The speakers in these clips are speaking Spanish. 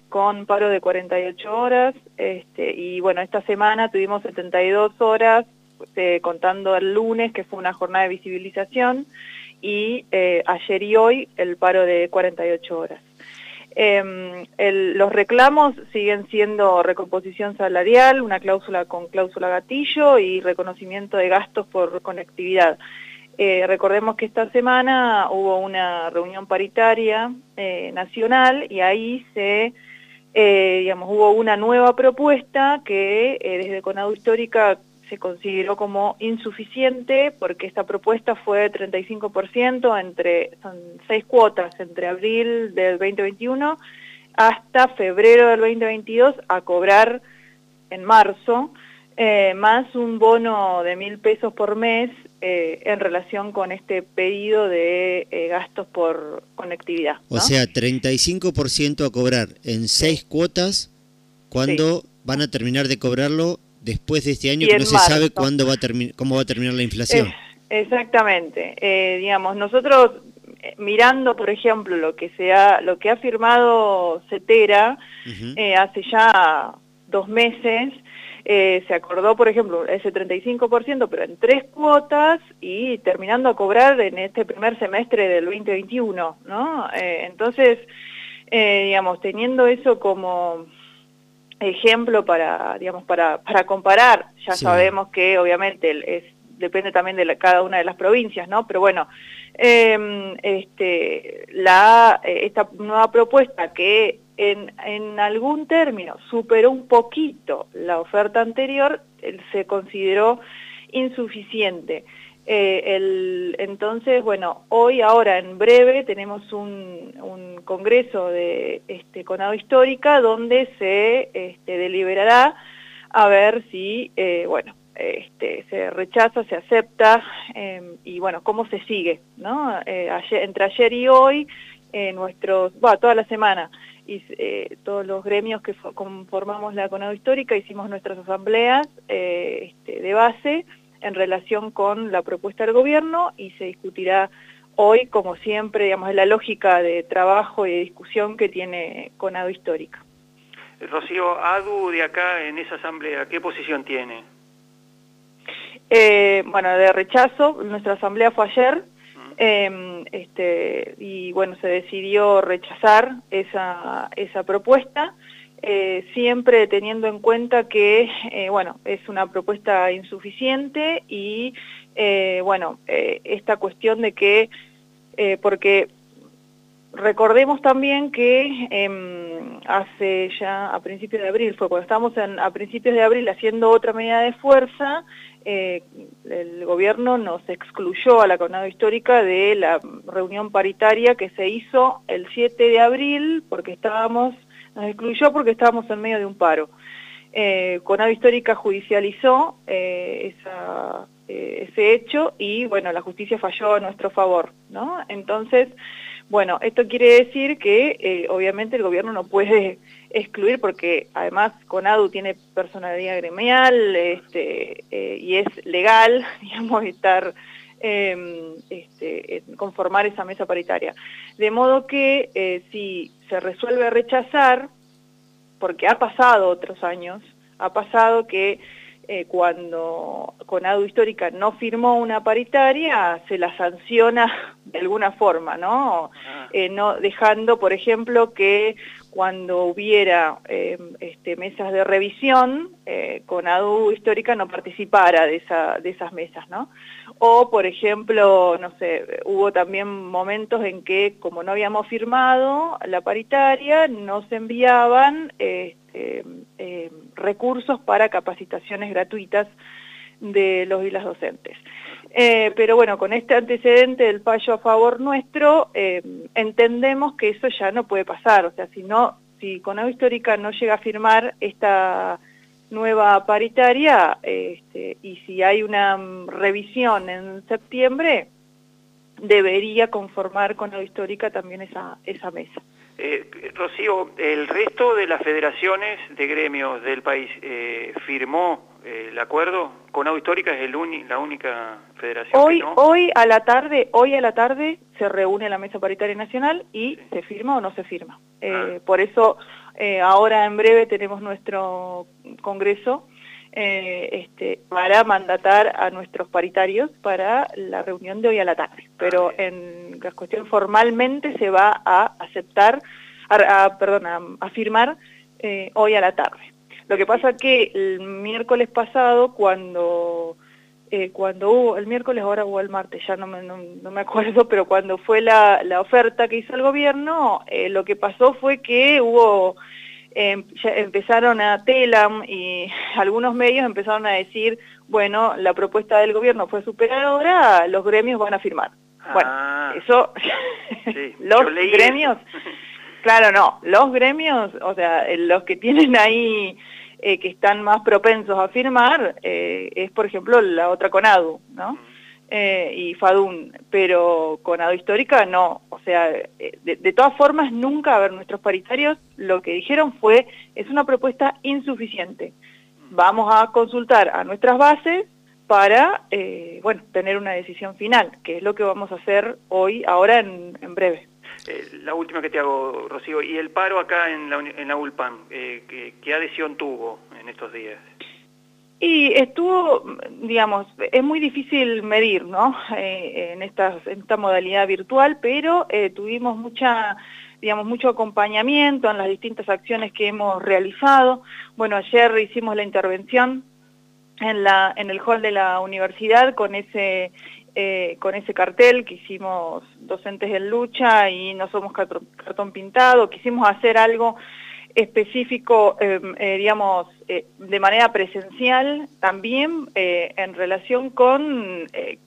con paro de 48 horas, y bueno, esta semana tuvimos 72 horas, contando el lunes, que fue una jornada de visibilización, y ayer y hoy el paro de 48 horas. Los reclamos siguen siendo recomposición salarial, una cláusula con cláusula gatillo y reconocimiento de gastos por conectividad. Recordemos que esta semana hubo una reunión paritaria nacional y ahí hubo una nueva propuesta que desde Conadu Histórica se consideró como insuficiente porque esta propuesta fue de 35% son 6 cuotas entre abril del 2021 hasta febrero del 2022 a cobrar en marzo, más un bono de 1.000 pesos por mes en relación con este pedido de gastos por conectividad, ¿no? O sea, 35% a cobrar en 6 cuotas cuando van a terminar de cobrarlo después de este año, que no se sabe cuándo cómo va a terminar la inflación. Exactamente. Nosotros mirando, por ejemplo, lo que ha firmado Cetera hace ya 2 meses, se acordó, por ejemplo, ese 35%, pero en 3 cuotas y terminando a cobrar en este primer semestre del 2021, ¿no? Entonces, teniendo eso como ejemplo para comparar, ya sabemos que obviamente depende también de cada una de las provincias, ¿no? Pero bueno, esta nueva propuesta que en algún término superó un poquito la oferta anterior, se consideró insuficiente. Entonces, bueno, ahora en breve tenemos un congreso de Conadu Histórica donde se deliberará a ver si, se rechaza, se acepta y bueno, cómo se sigue, ¿no? Entre ayer y hoy, toda la semana, y todos los gremios que conformamos la Conadu Histórica hicimos nuestras asambleas de base en relación con la propuesta del gobierno y se discutirá hoy, como siempre, es la lógica de trabajo y de discusión que tiene Conadu Histórica. Rocío, ADU de acá en esa asamblea, ¿qué posición tiene? De rechazo, nuestra asamblea fue ayer, y bueno, se decidió rechazar esa propuesta, siempre teniendo en cuenta que, es una propuesta insuficiente y, esta cuestión de que, porque recordemos también que hace ya a principios de abril, fue cuando estábamos a principios de abril haciendo otra medida de fuerza, el gobierno nos excluyó a la Conadu Histórica de la reunión paritaria que se hizo el 7 de abril, nos excluyó porque estábamos en medio de un paro. Conadu Histórica judicializó ese hecho y, bueno, la justicia falló a nuestro favor, ¿no? Entonces, bueno, esto quiere decir que obviamente el gobierno no puede excluir porque además Conadu tiene personalidad gremial y es legal, estar conformar esa mesa paritaria. De modo que si se resuelve rechazar, porque ha pasado otros años, ha pasado que cuando Conadu Histórica no firmó una paritaria, se la sanciona de alguna forma, ¿no? No dejando, por ejemplo, que cuando hubiera mesas de revisión, Conadu Histórica no participara de esas mesas, ¿no? O, por ejemplo, no sé, hubo también momentos en que, como no habíamos firmado la paritaria, no se enviaban recursos para capacitaciones gratuitas de los y las docentes. Pero bueno, con este antecedente del fallo a favor nuestro, entendemos que eso ya no puede pasar. O sea, si Conadu Histórica no llega a firmar esta nueva paritaria, y si hay una revisión en septiembre, debería conformar Conadu Histórica también esa mesa. Rocío, ¿el resto de las federaciones de gremios del país firmó el acuerdo? Conadu Histórica es la única federación que no. Hoy a la tarde se reúne la Mesa Paritaria Nacional y se firma o no se firma. Por eso ahora en breve tenemos nuestro congreso para mandatar a nuestros paritarios para la reunión de hoy a la tarde. Pero en la cuestión formalmente se va a aceptar, a firmar hoy a la tarde. Lo que pasa que el miércoles pasado, cuando hubo, el miércoles ahora o el martes, ya no me acuerdo, pero cuando fue la oferta que hizo el gobierno, lo que pasó fue que hubo... ya empezaron a Telam y algunos medios empezaron a decir, bueno, la propuesta del gobierno fue superadora, los gremios van a firmar. Bueno, eso, sí, los gremios, claro, no, los gremios, o sea, los que tienen ahí, que están más propensos a firmar, es por ejemplo la otra CONADU, ¿no? Y FADUN, pero CONADU Histórica no, o sea, de todas formas nunca, a ver, nuestros paritarios lo que dijeron fue, es una propuesta insuficiente, vamos a consultar a nuestras bases para, bueno, tener una decisión final, que es lo que vamos a hacer hoy, ahora en breve. La última que te hago, Rocío, y el paro acá en la ULPAM, ¿qué adhesión tuvo en estos días? Y estuvo, digamos, es muy difícil medir, ¿no? En esta modalidad virtual, pero tuvimos mucho acompañamiento en las distintas acciones que hemos realizado. Bueno, ayer hicimos la intervención en el hall de la universidad con ese cartel que hicimos Docentes en Lucha y No Somos Cartón Pintado. Quisimos hacer algo específico, digamos, de manera presencial, también en relación con,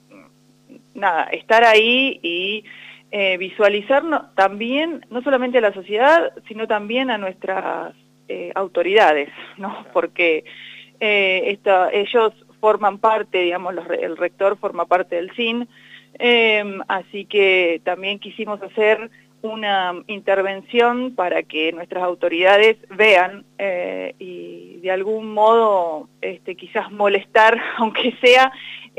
estar ahí y visualizar también, no solamente a la sociedad, sino también a nuestras autoridades, ¿no? Porque ellos forman parte, digamos, el rector forma parte del CIN, así que también quisimos hacer una intervención para que nuestras autoridades vean y de algún modo quizás molestar, aunque sea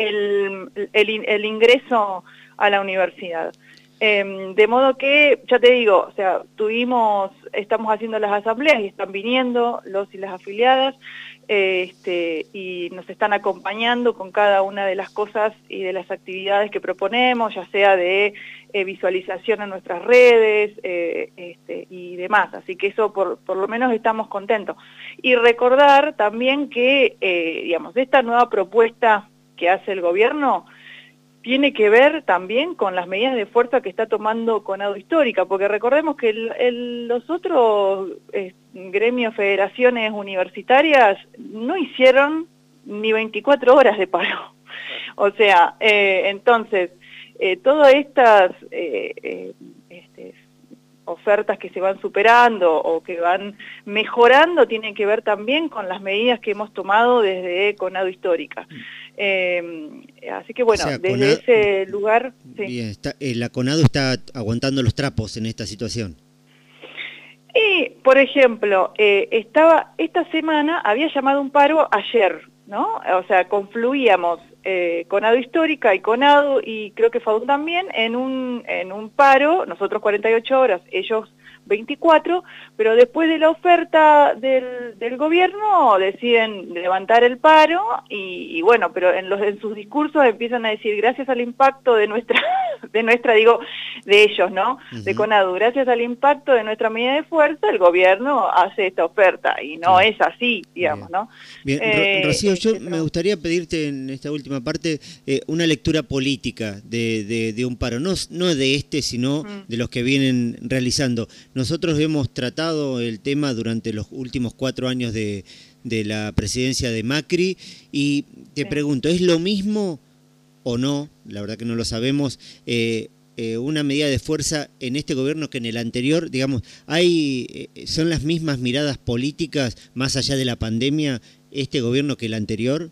el ingreso a la universidad. De modo que, ya te digo, o sea, estamos haciendo las asambleas y están viniendo los y las afiliadas, y nos están acompañando con cada una de las cosas y de las actividades que proponemos, ya sea de visualización en nuestras redes y demás, así que eso por lo menos estamos contentos. Y recordar también que, digamos, esta nueva propuesta que hace el gobierno tiene que ver también con las medidas de fuerza que está tomando CONADU Histórica, porque recordemos que los otros gremios, federaciones universitarias no hicieron ni 24 horas de paro. O sea, entonces, todas estas ofertas que se van superando o que van mejorando tienen que ver también con las medidas que hemos tomado desde CONADU Histórica. Así que bueno, o sea, desde ese lugar... Sí. Bien, la CONADU está aguantando los trapos en esta situación. Y, por ejemplo, esta semana había llamado un paro ayer, ¿no? O sea, confluíamos CONADU Histórica y CONADU, y creo que FADUN también, en un paro, nosotros 48 horas, ellos 24, pero después de la oferta del gobierno deciden levantar el paro y bueno, pero en sus discursos empiezan a decir gracias al impacto de ellos, ¿no? De CONADU, gracias al impacto de nuestra medida de fuerza, el gobierno hace esta oferta y no es así, digamos, bien. ¿no? Bien, Rocío, yo me gustaría pedirte en esta última parte una lectura política de un paro, no de sino de los que vienen realizando. Nosotros hemos tratado el tema durante los últimos 4 años de la presidencia de Macri y te pregunto, ¿es lo mismo o no? La verdad que no lo sabemos. Una medida de fuerza en este gobierno que en el anterior, digamos, ¿son las mismas miradas políticas más allá de la pandemia este gobierno que el anterior?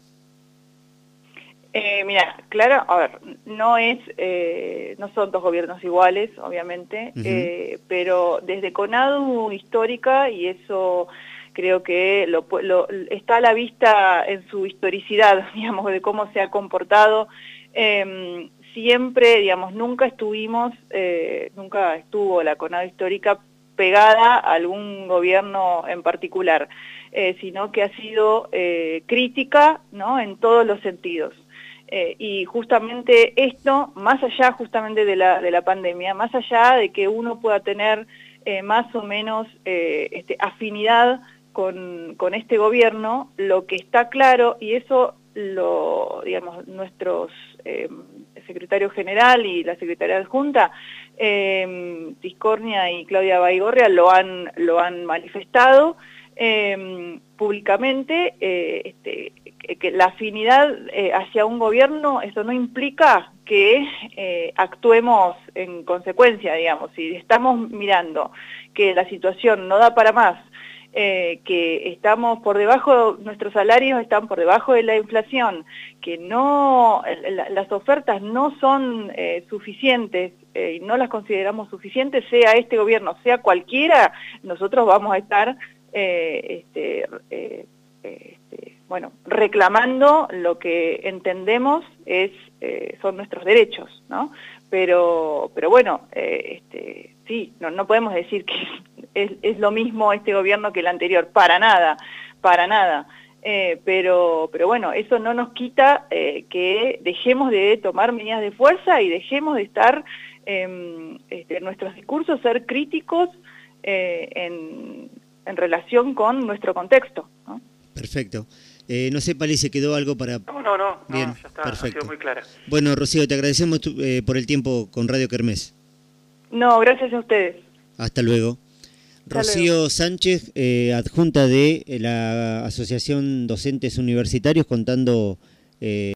Mira, claro, a ver, no son dos gobiernos iguales, obviamente, pero desde CONADU Histórica, y eso creo que está a la vista en su historicidad, digamos, de cómo se ha comportado, siempre, digamos, nunca estuvo la CONADU Histórica pegada a algún gobierno en particular, sino que ha sido crítica, ¿no?, en todos los sentidos. Y justamente esto, más allá justamente de la pandemia, más allá de que uno pueda tener más o menos afinidad con este gobierno, lo que está claro, y eso digamos, nuestros secretario general y la secretaria adjunta, Tiscornia y Claudia Baigorria, lo han manifestado públicamente, que la afinidad hacia un gobierno, eso no implica que actuemos en consecuencia, digamos. Si estamos mirando que la situación no da para más, que estamos por debajo, nuestros salarios están por debajo de la inflación, que no, las ofertas no son suficientes y no las consideramos suficientes, sea este gobierno, sea cualquiera, nosotros vamos a estar bueno, reclamando lo que entendemos son nuestros derechos, ¿no? Pero bueno, sí, no podemos decir que es lo mismo este gobierno que el anterior, para nada, pero bueno, eso no nos quita que dejemos de tomar medidas de fuerza y dejemos de estar en nuestros discursos, ser críticos en relación con nuestro contexto, ¿no? Perfecto. No sé, Pali, ¿se quedó algo para...? No, bien, ya está, perfecto. Ha sido muy clara. Bueno, Rocío, te agradecemos por el tiempo con Radio Kermés. No, gracias a ustedes. Hasta luego. Rocío Sánchez, adjunta de la Asociación Docentes Universitarios, contando...